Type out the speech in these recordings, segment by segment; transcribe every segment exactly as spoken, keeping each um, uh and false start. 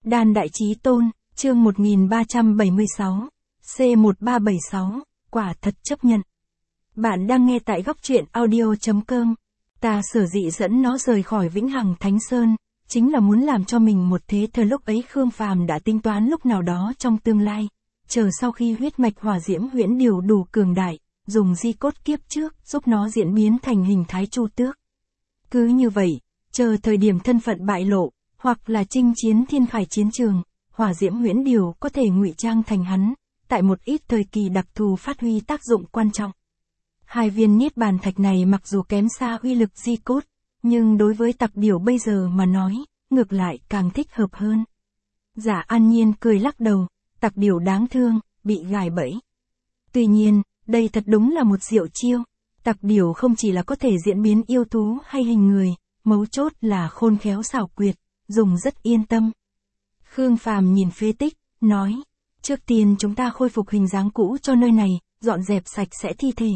Đan Đại Chí Tôn, chương một nghìn ba trăm bảy mươi sáu, C một ba bảy sáu, quả thật chấp nhận. Bạn đang nghe tại góc truyện audio.com. Ta sở dĩ dẫn nó rời khỏi Vĩnh Hằng Thánh Sơn, chính là muốn làm cho mình một thế thời. Lúc ấy Khương Phàm đã tính toán lúc nào đó trong tương lai, chờ sau khi huyết mạch hỏa diễm huyễn điều đủ cường đại, dùng di cốt kiếp trước giúp nó diễn biến thành hình thái Chu Tước. Cứ như vậy, chờ thời điểm thân phận bại lộ, hoặc là chinh chiến thiên khải chiến trường, hỏa diễm huyễn điều có thể ngụy trang thành hắn, tại một ít thời kỳ đặc thù phát huy tác dụng quan trọng. Hai viên niết bàn thạch này mặc dù kém xa uy lực di cốt, nhưng đối với tặc điểu bây giờ mà nói, ngược lại càng thích hợp hơn. Giả An Nhiên cười lắc đầu, tặc điểu đáng thương, bị gài bẫy. Tuy nhiên, đây thật đúng là một diệu chiêu. Tặc điểu không chỉ là có thể diễn biến yêu thú hay hình người, mấu chốt là khôn khéo xảo quyệt, dùng rất yên tâm. Khương Phàm nhìn phế tích, nói, trước tiên chúng ta khôi phục hình dáng cũ cho nơi này, dọn dẹp sạch sẽ thi thể.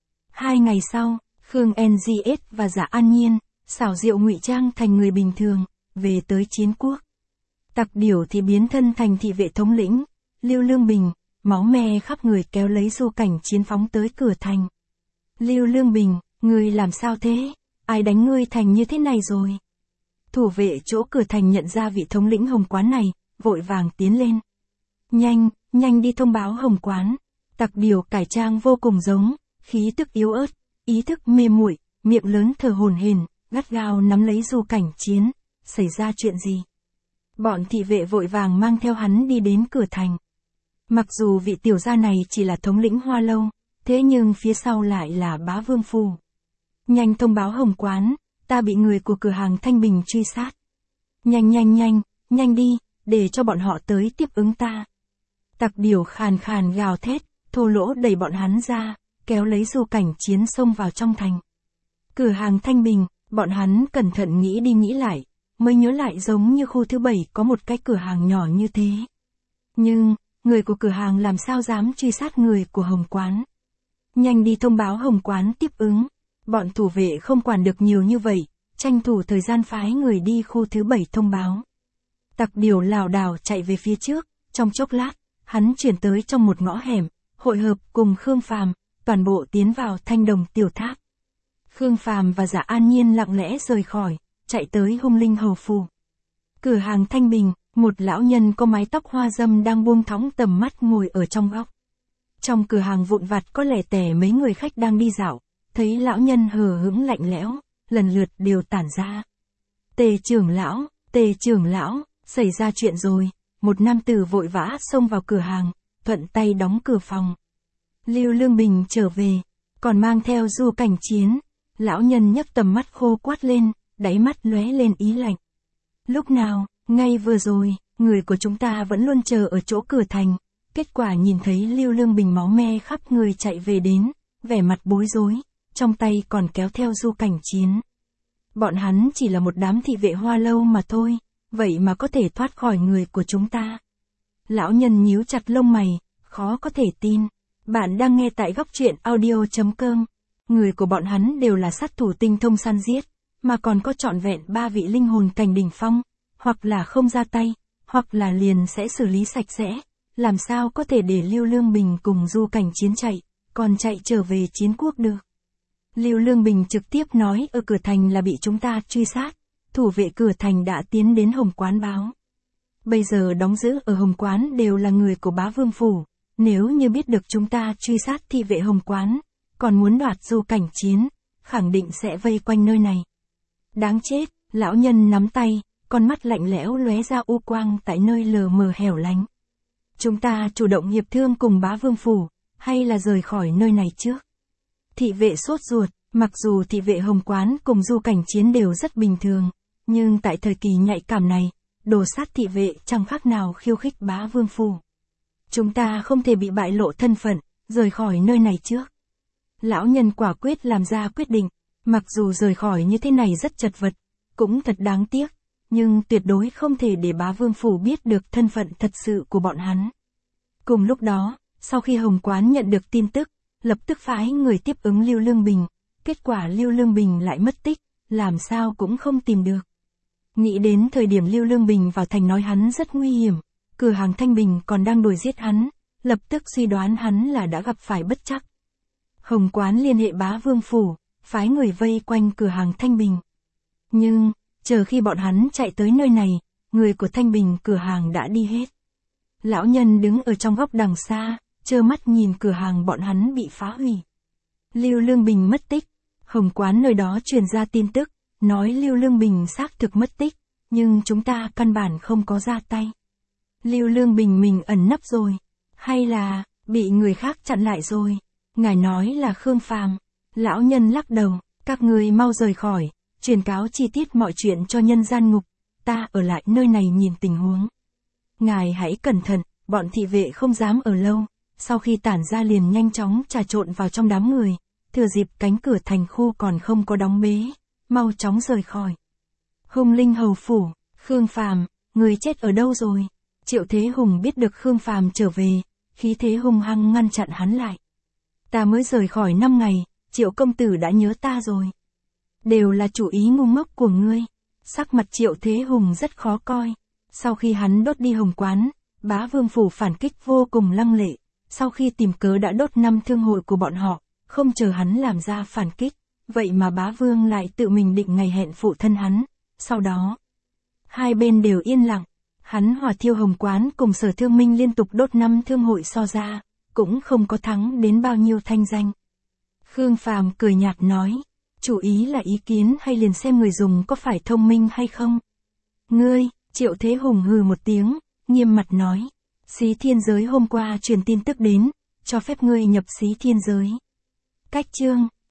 Hai ngày sau, Khương en giê ét và Giả An Nhiên, xảo diệu ngụy trang thành người bình thường, về tới chiến quốc. Tặc điểu thì biến thân thành thị vệ thống lĩnh, Lưu Lương Bình, máu me khắp người kéo lấy du cảnh chiến phóng tới cửa thành. Lưu Lương Bình, ngươi làm sao thế? Ai đánh ngươi thành như thế này rồi? Thủ vệ chỗ cửa thành nhận ra vị thống lĩnh Hồng Quán này, vội vàng tiến lên. Nhanh, nhanh đi thông báo Hồng Quán. Tặc điểu cải trang vô cùng giống, khí tức yếu ớt, ý thức mê muội, miệng lớn thở hổn hển, gắt gao nắm lấy du cảnh chiến. Xảy ra chuyện gì? Bọn thị vệ vội vàng mang theo hắn đi đến cửa thành. Mặc dù vị tiểu gia này chỉ là thống lĩnh Hoa Lâu, thế nhưng phía sau lại là bá vương phù. Nhanh thông báo Hồng Quán, ta bị người của cửa hàng Thanh Bình truy sát. Nhanh nhanh nhanh, nhanh đi, để cho bọn họ tới tiếp ứng ta. Tặc điểu khàn khàn gào thét, thô lỗ đẩy bọn hắn ra, kéo lấy du cảnh chiến xông vào trong thành. Cửa hàng Thanh Bình, bọn hắn cẩn thận nghĩ đi nghĩ lại, mới nhớ lại giống như khu thứ bảy có một cái cửa hàng nhỏ như thế. Nhưng, người của cửa hàng làm sao dám truy sát người của Hồng Quán. Nhanh đi thông báo Hồng Quán tiếp ứng. Bọn thủ vệ không quản được nhiều như vậy, tranh thủ thời gian phái người đi khu thứ bảy thông báo. Tặc điểu lảo đảo chạy về phía trước, trong chốc lát, hắn chuyển tới trong một ngõ hẻm, hội hợp cùng Khương Phàm, toàn bộ tiến vào Thanh Đồng tiểu tháp. Khương Phàm và Giả An Nhiên lặng lẽ rời khỏi, chạy tới Hung Linh Hầu Phủ. Cửa hàng Thanh Bình, một lão nhân có mái tóc hoa râm đang buông thõng tầm mắt ngồi ở trong góc. Trong cửa hàng vụn vặt có lẻ tẻ mấy người khách đang đi dạo, thấy lão nhân hờ hững lạnh lẽo, lần lượt đều tản ra. Tề trưởng lão, tề trưởng lão, xảy ra chuyện rồi. Một nam tử vội vã xông vào cửa hàng, thuận tay đóng cửa phòng. Lưu Lương Bình trở về, còn mang theo du cảnh chiến. Lão nhân nhấc tầm mắt khô quát lên, đáy mắt lóe lên ý lạnh. Lúc nào, ngay vừa rồi, người của chúng ta vẫn luôn chờ ở chỗ cửa thành. Kết quả nhìn thấy Lưu Lương Bình máu me khắp người chạy về đến, vẻ mặt bối rối, trong tay còn kéo theo du cảnh chiến. Bọn hắn chỉ là một đám thị vệ Hoa Lâu mà thôi, vậy mà có thể thoát khỏi người của chúng ta. Lão nhân nhíu chặt lông mày, khó có thể tin. Bạn đang nghe tại góc truyện audio.com. Người của bọn hắn đều là sát thủ tinh thông săn giết, mà còn có trọn vẹn ba vị linh hồn cảnh đỉnh phong, hoặc là không ra tay, hoặc là liền sẽ xử lý sạch sẽ. Làm sao có thể để Lưu Lương Bình cùng du cảnh chiến chạy, còn chạy trở về chiến quốc được. Lưu Lương Bình trực tiếp nói ở cửa thành là bị chúng ta truy sát, thủ vệ cửa thành đã tiến đến Hồng Quán báo. Bây giờ đóng giữ ở Hồng Quán đều là người của bá vương phủ, nếu như biết được chúng ta truy sát thị vệ Hồng Quán, còn muốn đoạt du cảnh chiến, khẳng định sẽ vây quanh nơi này. Đáng chết, lão nhân nắm tay, con mắt lạnh lẽo lóe ra u quang tại nơi lờ mờ hẻo lánh. Chúng ta chủ động hiệp thương cùng bá vương phủ, hay là rời khỏi nơi này trước? Thị vệ sốt ruột, mặc dù thị vệ Hồng Quán cùng du cảnh chiến đều rất bình thường, nhưng tại thời kỳ nhạy cảm này, đồ sát thị vệ chẳng khác nào khiêu khích bá vương phủ. Chúng ta không thể bị bại lộ thân phận, rời khỏi nơi này trước. Lão nhân quả quyết làm ra quyết định, mặc dù rời khỏi như thế này rất chật vật, cũng thật đáng tiếc, nhưng tuyệt đối không thể để bá vương phủ biết được thân phận thật sự của bọn hắn. Cùng lúc đó, sau khi Hồng Quán nhận được tin tức, lập tức phái người tiếp ứng Lưu Lương Bình, kết quả Lưu Lương Bình lại mất tích, làm sao cũng không tìm được. Nghĩ đến thời điểm Lưu Lương Bình vào thành nói hắn rất nguy hiểm, cửa hàng Thanh Bình còn đang đuổi giết hắn, lập tức suy đoán hắn là đã gặp phải bất trắc. Hồng Quán liên hệ Bá Vương phủ, phái người vây quanh cửa hàng Thanh Bình. Nhưng, chờ khi bọn hắn chạy tới nơi này, người của Thanh Bình cửa hàng đã đi hết. Lão nhân đứng ở trong góc đằng xa, trơ mắt nhìn cửa hàng bọn hắn bị phá hủy. Lưu Lương Bình mất tích, Hồng Quán nơi đó truyền ra tin tức, nói Lưu Lương Bình xác thực mất tích, nhưng chúng ta căn bản không có ra tay. Lưu Lương Bình mình ẩn nấp rồi, hay là, bị người khác chặn lại rồi? Ngài nói là Khương Phàm. Lão nhân lắc đầu, các người mau rời khỏi, truyền cáo chi tiết mọi chuyện cho nhân gian ngục, ta ở lại nơi này nhìn tình huống. Ngài hãy cẩn thận, bọn thị vệ không dám ở lâu, sau khi tản ra liền nhanh chóng trà trộn vào trong đám người, thừa dịp cánh cửa thành khu còn không có đóng bế, mau chóng rời khỏi. Hùng Linh hầu phủ, Khương Phàm, người chết ở đâu rồi? Triệu Thế Hùng biết được Khương Phàm trở về, khí thế hung hăng ngăn chặn hắn lại. Ta mới rời khỏi năm ngày, Triệu công tử đã nhớ ta rồi. Đều là chủ ý ngu ngốc của ngươi. Sắc mặt Triệu Thế Hùng rất khó coi. Sau khi hắn đốt đi Hồng Quán, Bá Vương phủ phản kích vô cùng lăng lệ. Sau khi tìm cớ đã đốt năm thương hội của bọn họ, không chờ hắn làm ra phản kích. Vậy mà Bá Vương lại tự mình định ngày hẹn phụ thân hắn. Sau đó, hai bên đều yên lặng. Hắn hỏa thiêu Hồng Quán cùng Sở Thương Minh liên tục đốt năm thương hội so ra, cũng không có thắng đến bao nhiêu thanh danh. Khương Phàm cười nhạt nói, chủ ý là ý kiến hay liền xem người dùng có phải thông minh hay không? Ngươi, Triệu Thế Hùng hừ một tiếng, nghiêm mặt nói, Xí Thiên Giới hôm qua truyền tin tức đến, cho phép ngươi nhập Xí Thiên Giới. Cách chương